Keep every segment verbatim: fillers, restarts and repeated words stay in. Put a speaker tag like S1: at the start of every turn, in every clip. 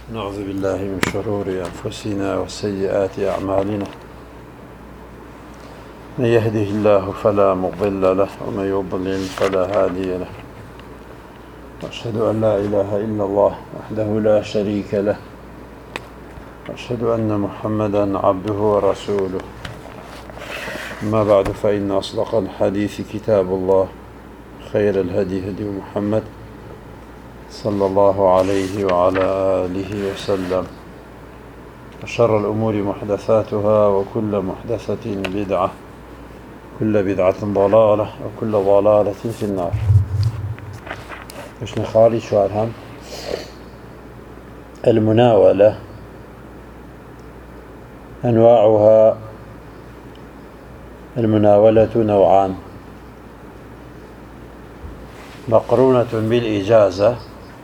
S1: نعوذ بالله من شرور أنفسنا وسيئات أعمالنا، من يهده الله فلا مضل له ومن يضلل فلا هادي له، وأشهد أن لا إله إلا الله وحده لا شريك له، وأشهد أن محمدا عبده ورسوله. أما بعد، فإن أصدق الحديث كتاب الله، خير الهدي هدي محمد صلى الله عليه وعلى آله وسلم، وشر الأمور محدثاتها، وكل محدثة بدعة، كل بدعة ضلالة، وكل ضلالة في النار. مش نخالي شوارهم المناولة أنواعها. المناولة نوعان: مقرونة بالإجازة،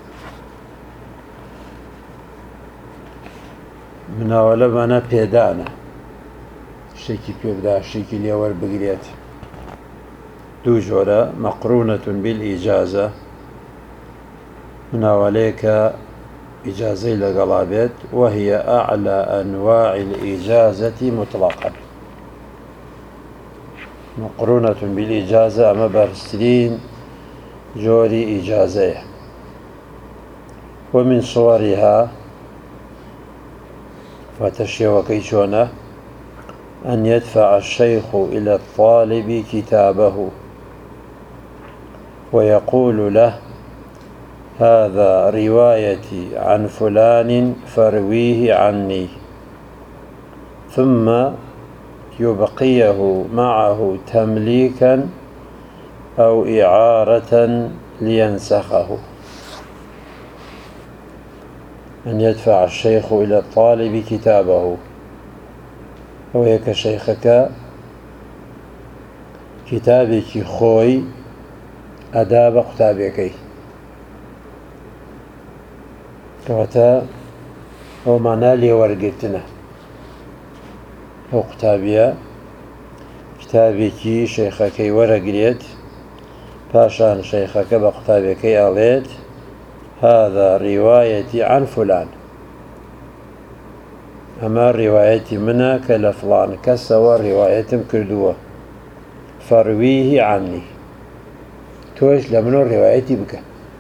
S1: مناولة معنى بيدانة، شيكي بيبدا شيكي ليور بقريت. دو جورة: مقرونة بالإجازة، مناوليك إجازة لقلابات، وهي أعلى أنواع الإجازة مطلقا. مقرونة بالإجازة أما برسلين جوري إجازة. ومن صورها فتشيوكيشونه أن يدفع الشيخ إلى الطالب كتابه ويقول له: هذا روايتي عن فلان فارويه عني، ثم يبقيه معه تمليكا أو إعارة لينسخه. أن يدفع الشيخ إلى الطالب كتابه، ويك شيخك كتابك خوي أداب كتابك كواتا هو معنى لي ورقتنا هو كتابيا كتابك شيخك ورقليت باشان شيخك بكتابك أليت: هذا روايتي عن فلان، أما روايتي منك لفلان كسوى روايتي كردوة فارويه عني، توش لمنو روايتي بك.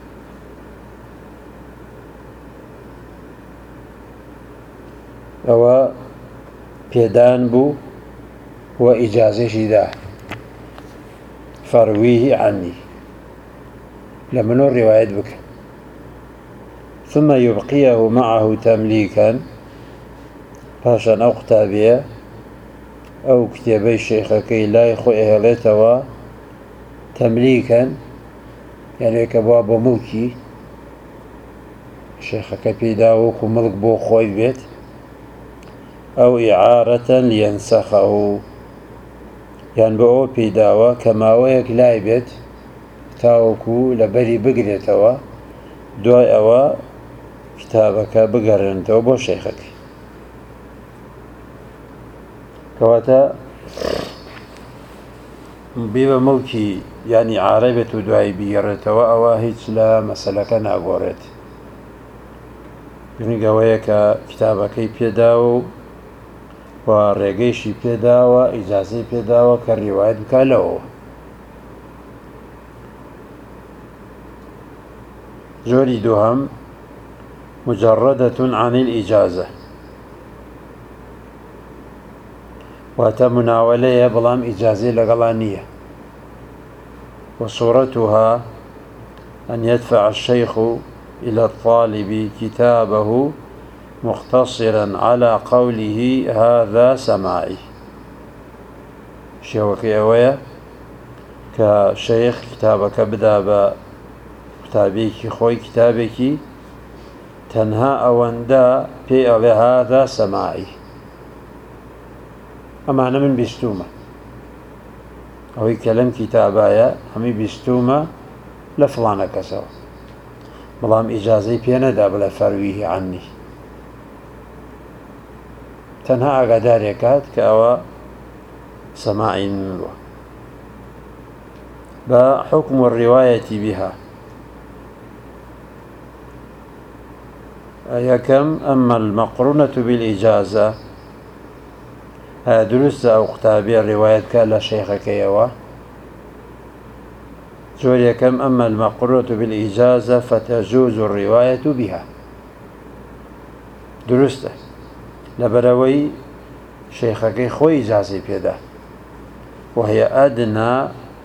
S1: أو بيدان بو وإجازة شدا فارويه عني، لمنو روايت بك. ثم يبقيه معه تمليكا، باشا أو كتابية أو كتابي الشيخ كي لا يخو إهلتوا تمليكا، يعني كباب ملكي الشيخ كي داوك ملك بو خوي بيت، أو إعارة لينسخه، يعني بو بيداوا كما ويك لاي بيت تاوكو لبري بقريتوا دواي أوا كتابك بقرنتوا بو شيخك. كواتا بيبا ملكي يعني عاربة دواي بيرتوا أوا هيتش لا مسألة ناقورت، يعني قويك كتابك بيداو ورقيشي بيداو إجازي بيداو كالرواية بكالو. جوري دوهم: مجردة عن الإجازة، واتا مناولية بلام إجازة لقلانية. وصورتها أن يدفع الشيخ إلى الطالب كتابه مختصرا على قوله: هذا سماعي. شيوكي أويا كشيخ كتابك بدابا كتابيك خوي كتابك تنها أوندا في هذا سماعي، أما أنا من بستومة أو كلام كتابايا همي بستومة لفلانا كسو، بلام إجازي بينا دابلا فارويه عني، تنها أقداريكات كأوا سماعي منه. بحكم الرواية بها: يكم أما المقرونة بالإجازة درست أو قتابي الرواية كلا شيخك يوا جور يكم أما المقرونة بالإجازة فتجوز الرواية بها درست لبروي شيخك خوي إجازي بيده وهي أدنى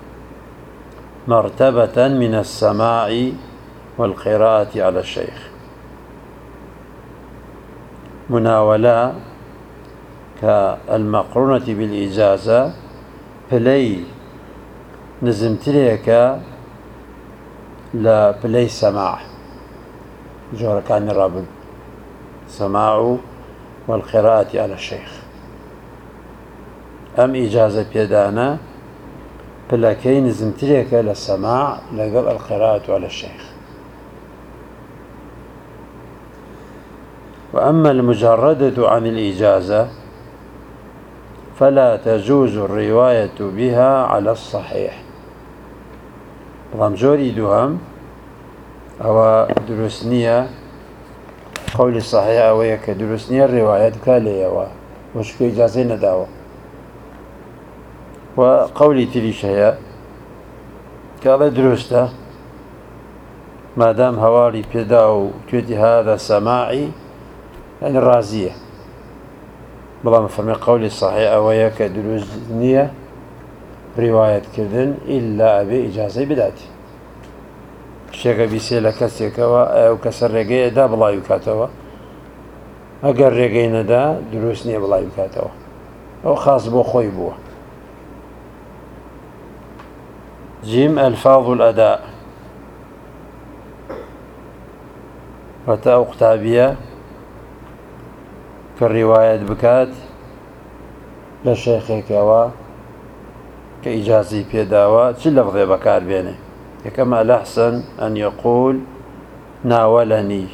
S1: مرتبة من السماع والقراءة على الشيخ مناولة كالمقرونة بالإجازة بلي نزمتليك لا بلي سماع جورا كان الرابط سماع والقراءة على الشيخ أم إجازة بيدانا بلاكي نزمتليك للسماع لقل القراءة على الشيخ. وأما المجردة عن الإجازة فلا تجوز الرواية بها على الصحيح. رمجوري دوهم أو درسنية قول الصحيح أو يك درسنية الرواية كالية وشكو إجازة نداوة وقولي تليشها كالا درسته ما دام هواري بيداو كوتي هذا سماعي يعني الرازية بلا مفهمي قولي الصحيح أو يك درسنية رواية كردن إلا أبي إجازة بداتي شيخ بيسيلا كسيكوا أو كسر رجاء دا بلا يكاتوا أجر رجاء دا درسنية بلا يكاتوا أو خاص بو خوي بو. جيم ألفاظ الأداء وتاء قتابية كالرواية بكات لشيخك و كإجازي بيداوة تشل لفظي بكار بينه كما الأحسن أن يقول ناولني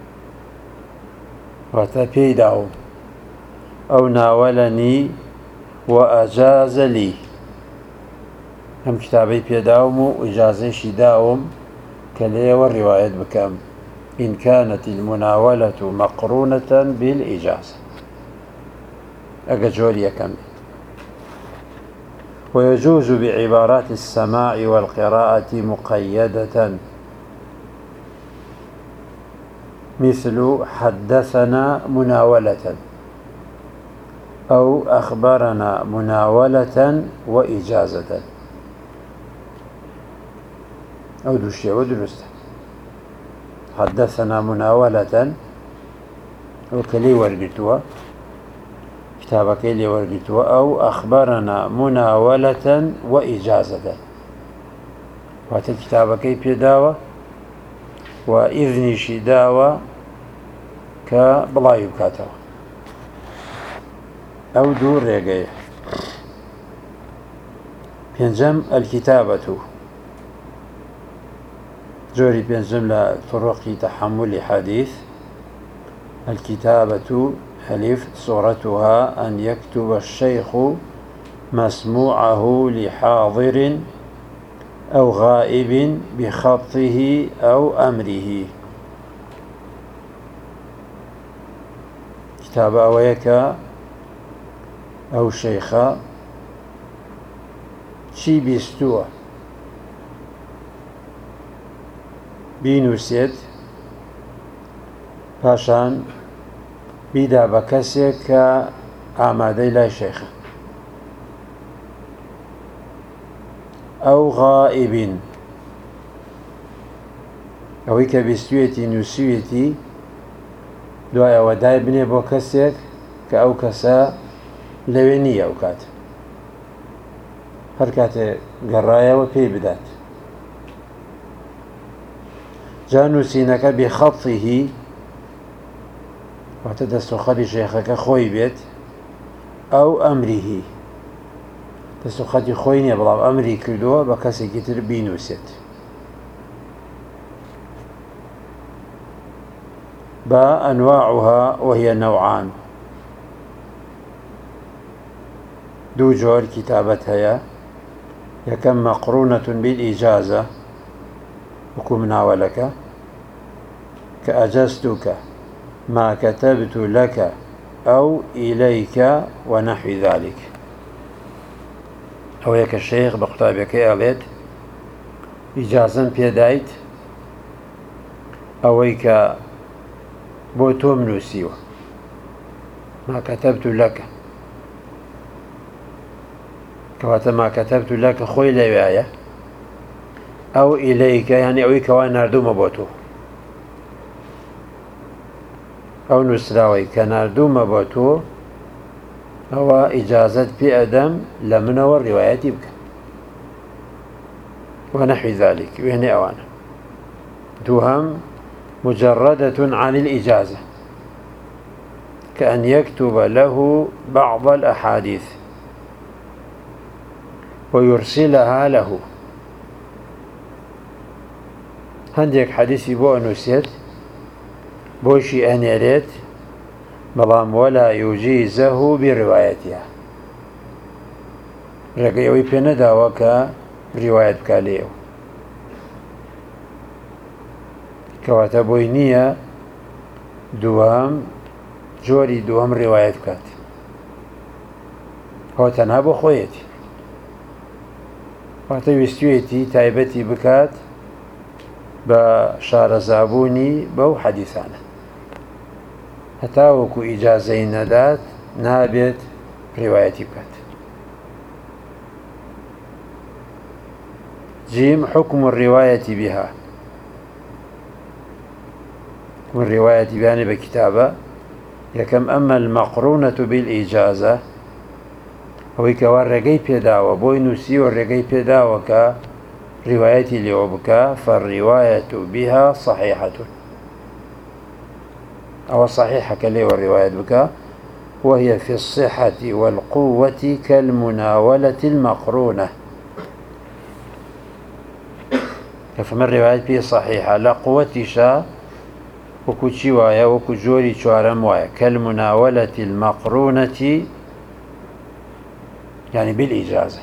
S1: وتاء بيداو أو ناولني وأجاز لي هم كتابي بيداوم وإجازي شداوم كليه والرواية بكام إن كانت المناولة مقرونة بالإجازة أجوريا كم. ويجوز بعبارات السماع والقراءة مقيدة مثل حدثنا مناولة أو أخبرنا مناولة وإجازة أو دوشيا ودرست حدثنا مناولة وكلي ورقتوا كتابك لي ورقتوا أو أخبرنا مناولة وإجازة وات كتابك بيداوة وإذن شداوة كبلايو كاتوا أو دور رقاية. بينجم الكتابة جوري بينجم لطرق تحمل حديث الكتابة ألف صورتها أن يكتب الشيخ مسموعه لحاضر أو غائب بخطه أو أمره. كتاب أويك أو شيخا شي بيستوى بینوسێت پاشان بیدا بە کەسێک کە ئامادەی لای شێخە ئەو غائبین ئەوەی کە بیستوێتی نووسوێتی دوای ئەوە دای بنێ بۆ کەسێک کە ئەو کەسە لەوێ نییە ئەو کات هەر کاتێ گەڕایەوە پێی بدات. جا نووسینەکە بخەڵقیهی واتە دەستوخەتی شێخەکە خۆی بێت ئەو ئەمریهی دەستوخەتی خۆی نییە بەڵام ئەمری کردووە بە کەسێکی تر بینووسێت. با ئەنواعها وهي نوعان دوو جۆر کتابەت هەیە یەکەم مەقڕونەة بالئیجازە وەکو مناوەلەکە کە ئەجەزتوکە ما كتبت لك أو إليك ونحو ذلك. أو يك الشيخ بقطابك أليت إجازة بيدايت أو يك بوتو منوسيوه ما كتبت لك كواتا ما كتبت لك خوي لباية أو إليك يعني أو يكوان نردو مبوتو أو نسراوي كنردو مبوتو هو إجازة بأدم لمن والرواية بك ونحو ذلك وهنا أوانا دوهم مجردة عن الإجازة كأن يكتب له بعض الأحاديث ويرسلها له. هنديك حديثي بو أنوسيت بوشي أنيريت بلام ولا يجيزه بروايتها رقيوي بيندا وكا رواية بكاليو كواتا بوينية دوام جوري دوام رواية بكات هو تنها بو خويتي وقتی ویستویتی تایبەتی بکات بە شارەزابوونی بەو حەدیثانە هەتا وەکو ئیجازەی نەدات نابێت ڕیوایەتی بکات. جيم حكم الرواية بها. حكم الرواية بها بكتابة يكم أما المقرونة بالإجازة هو كوار رقي بيداوة بوي نسي والرقي بيداوة كا روايتي لعبك فالرواية بها صحيحة أو صحيحة كلي والرواية بك وهي في الصحة والقوة كالمناولة المقرونة. فما الرواية بها صحيحة لا قوة شا وكو شوايا وكو جوري شوارم وايا كالمناولة المقرونة يعني بالإجازة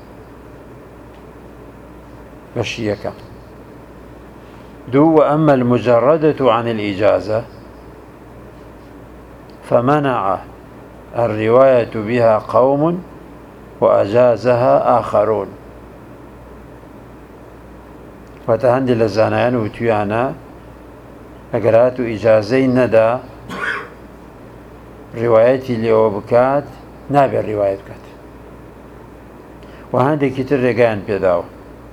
S1: بشيك دو. وأما المجردة عن الإجازة فمنع الرواية بها قوم وأجازها آخرون. وتهندي لزانيان وتيانا أقرات إجازي ندى روايتي لأوبكات نابع الرواية بكات وهذه كتير رجعان بيداو.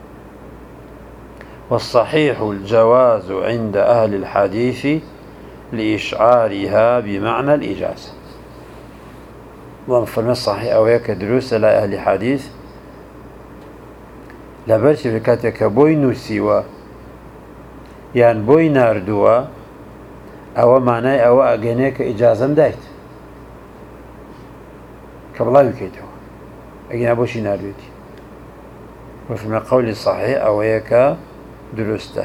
S1: والصحيح الجواز عند أهل الحديث لإشعارها بمعنى الإجازة. ومفرم الصحيح أويك دروس لا أهل الحديث لبرش بكاتك بوي نسيوا يعني بوي ناردوا أو معناه أو أجنيك إجازة دايت كبلا يكيدوا أجنا بوشي ناردوتي. وفي قول الصحيح أويك درسته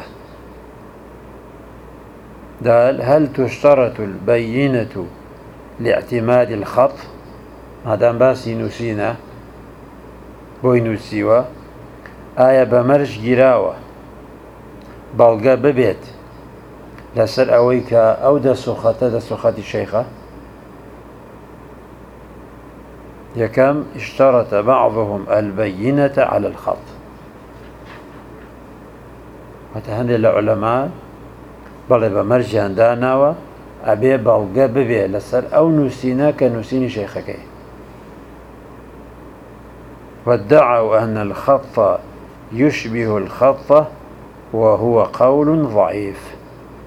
S1: دال هل تشترط البينة لاعتماد الخط مادام باسي نسينا بوي نسيوا آية بمرج جراوة بلغة ببيت لسر أويك أو دا سخطة دا سخطة الشيخة. يكم اشترط بعضهم البينة على الخط. وتهندي العلماء بل بمرج داناوا أبي بلغة ببيت لسر أو نسينا كنسين شيخك. وادعوا أن الخط يشبه الخط وهو قول ضعيف.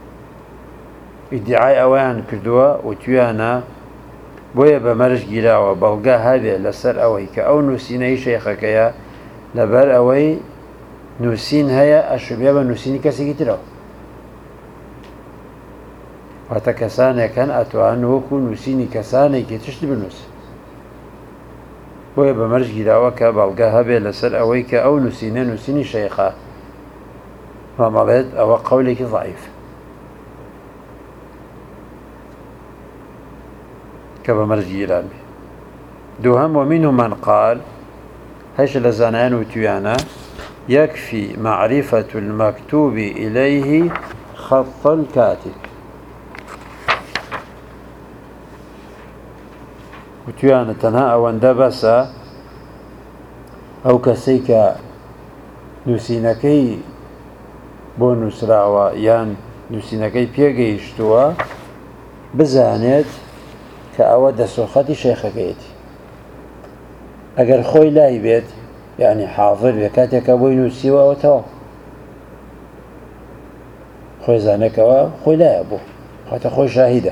S1: ادعاء أوان كردوا وتيانا بويا بمرج جراوة بلغا هذه لسر أويك أو نسيني شيخك يا لبر أوي نسين هيا أشبه بنسيني كسي كتلو وتكساني كان أتوان وكو نسيني كساني كتشت بنس بويا بمرج جراوة كبلغا هذه لسر أويك أو نسيني نسيني شيخا ومالت أو قولك ضعيف كما مرجي العلمي دوهم. ومنهم من قال هش لزانان وتيانا يكفي معرفة المكتوب إليه خط الكاتب. وتوانە تەنها ئەوەندە بەسە ئەو کەسەی کە نووسینەکەی بۆ نووسراوە یان نووسینەکەی پێگەیشتووە بزانێت کە ئەوە دەسوخەتی شێخەکەیەتی. ئەگەر خۆی لای بێت یعنی حاضر بێ کاتێکە بۆی نووسیوە ئەوەتەوە خۆی زانێکەوە خۆی لایە بوو خاتە خۆی شاهیدە.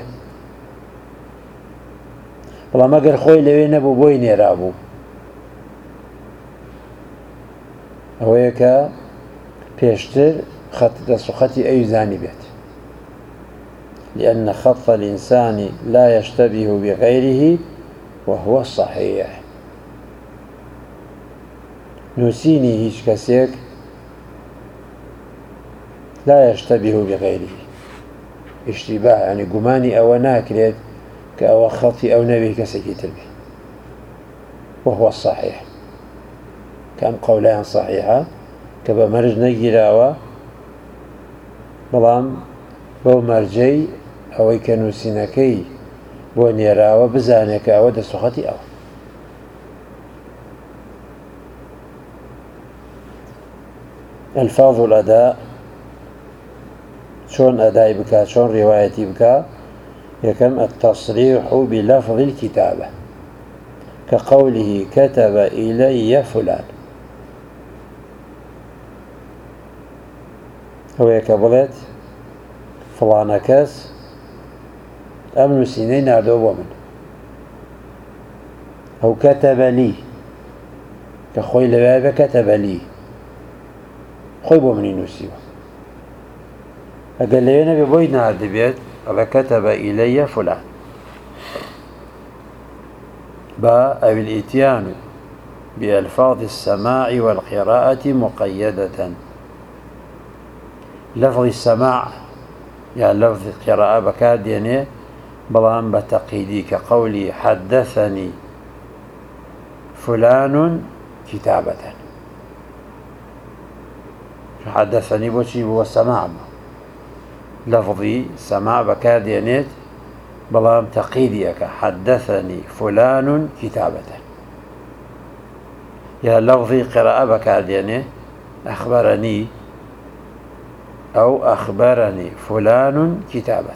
S1: بەڵام ئەگەر خۆی لەوێ نەبوو بۆی نێرا بوو ئەوەیە کە پێشتر خەت دەسوخەتی ئەوی زانی بێت. لأن خط الإنسان لا يشتبه بغيره وهو الصحيح. نووسینی هیچ کەسێک لا يشتبه بغيره اشتباه يعني گومانی ئەوە ناکرێت کە ئەوە خەڵی ئەو نەبێ کەسێکی تر بێ وهو الصحيح کەم قەولایان صحیحە کە بە مەرج نەگیراوە بەڵام بەو مەرجەی ئەوەی کە نووسینەکەی بۆ نێراوە بزانێت کە ئەوە دەسوخەتی ئەوە. الفاظ الأداء شون أداء بكا شون روايتي بكا يكم التصريح بلفظ الكتابة كقوله كتب إلي فلان هو يكبلت فلان كاس أم نسينين عدو من أو كتب لي كخوي لبابا كتب لي خوي بو مني نوسيوه أقل لي نبي بوي نعد بيت على كتب إلي فلان با أو الإتيان بألفاظ السماع والقراءة مقيدة. لفظ السماع يعني لفظ القراءة بكاد يعني بلان بتقييدي كقولي حدثني فلان كتابة حدثني بوشي هو السماع لفظي سماع بكاد يعني بلان تقييدي حدثني فلان كتابة يا لفظي قراءة بكاد يعني أخبرني أو أخبرني فلان كتابة.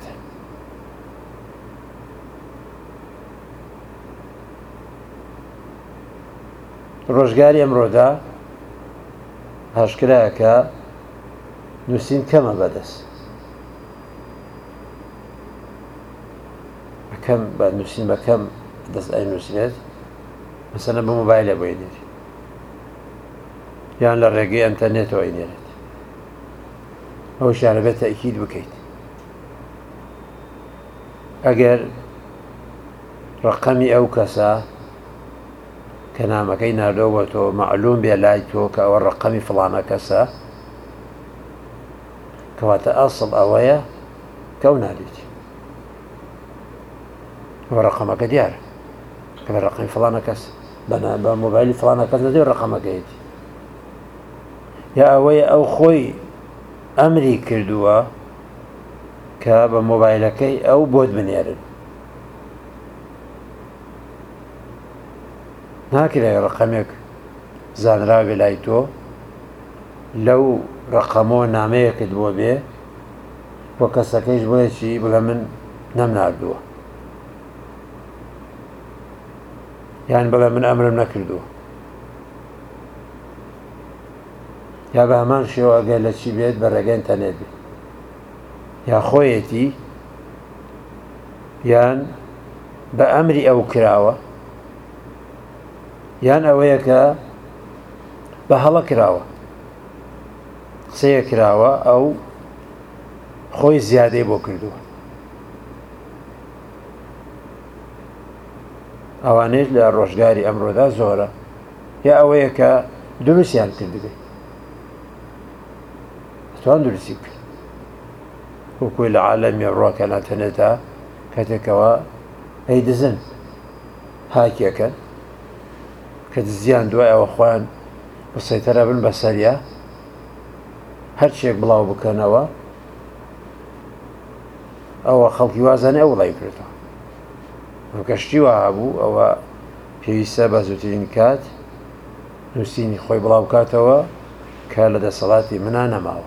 S1: ڕۆژگاری ئەمڕۆدا هەشکرایە کە نووسین کەمە بەدەست بەکەم بە نووسین بەکەم دەست ئەی نووسێت مەسەلەن بە مۆبایلە بۆی نێری یان لە ڕێگەی ئەنتەرنێتەوە ئەینێرێت ئەو شانە بێت تەئکید بکەیت. ئەگەر ڕقەمی ئەو کەسە کە نامەکەی ناردەوە بە تۆ مەعلوم بێ لای تۆ کە ئەوە ڕقەمی فڵانە کەسە کەواتە ئەسڵ ئەوەیە کە ئەو نادێتی ئەوە ڕقەمەکە دیارە کە بە ڕقەمی فڵانە کەس بە مۆبایلی فڵانە کەس نەدەوێت ڕقەمەکەیەتی یا ئەوەیە ئەو خۆی ئەمری کردووە کە بە مۆبایلەکەی ئەو بۆت بنێرن ناکرێت ڕقەمێک زانراوێ لای تۆ لەو ڕقەمەوە نامەیەکت بۆ بێ بۆ کەسەکەیش بۆیەکی بڵێ من نەمناردووە یان بڵێ من ئەمرم نەکردووە یا بە هەمان شێوە ئەگەر لە چی بێت بە ڕێگەی ئینتەرنێت بێت یا خۆیەتی یان بە ئەمری ئەو کراوە یان ئەوەیە کە بە هەڵە کراوە قسەیە کراوە ئەو خۆی زیادەی بۆ کردووە ئەوانەیە لە ڕۆژگاری ئەمڕۆدا زۆرە یا ئەوەیە کە دروستیان کردبێت توان درستی کرد وەکوی لە عالەمی ڕۆکە ناتەنێتە کاتێکەوە ئەی دزن هاکێکەن کە دزیان دوای ئەوە خۆیان بەسەیتەرە بن بەسەریە هەر شتێک بڵاو بکەنەوە ئەوە خەڵکی وازانێ ئەو وڵای کردەوە کەشتی وا هەبوو ئەوە پێویستە بە زووترین کات نووسینی خۆی بڵاو بکاتەوە کە لە دەسەڵاتی منە نەماوە.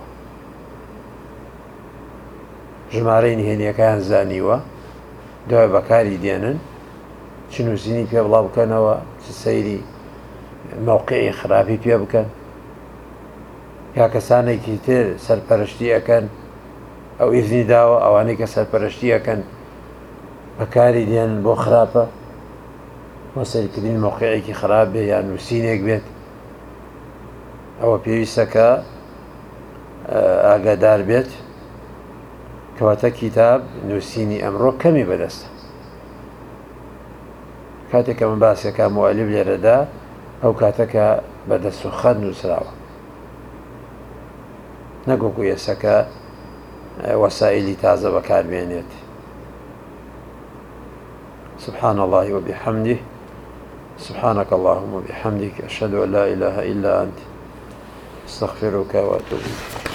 S1: ژمارەی نهێنیەکان زانیوە، دوای بەکاری دێنن چ نووسینی پێ بڵاو بکەنەوە، چ سەیری مەوقعی خراپی پێ بکەن، یا کەسانێکی تر سەرپەرشتی ئەەکەن ئەو ئیزنی داوە ئەوانەی کە سەرپەرشتی ئەەکەن بەکاری دێنن بۆ خراپە بۆ سەرکردنی مەوقعێکی خراپ بێ یان نووسینێک بێت، ئەوە پێویستە کە ئاگادار بێت. کەواتە کتاب نووسینی ئەمڕۆ کەمی بەدەستە. کاتێک کە من باسیەکە مؤەلیف لێرەدا ئەو کاتەکە بەدەست و خەت نووسراوە، نەگوەکو ئێسەکە وەسائلی تازە بەکاربێنێت. سبحان الله وبحمده سبحانك اللهم وبحمدك أشهد أن لا إله إلا أنت أستغفرك وأتوب إليك.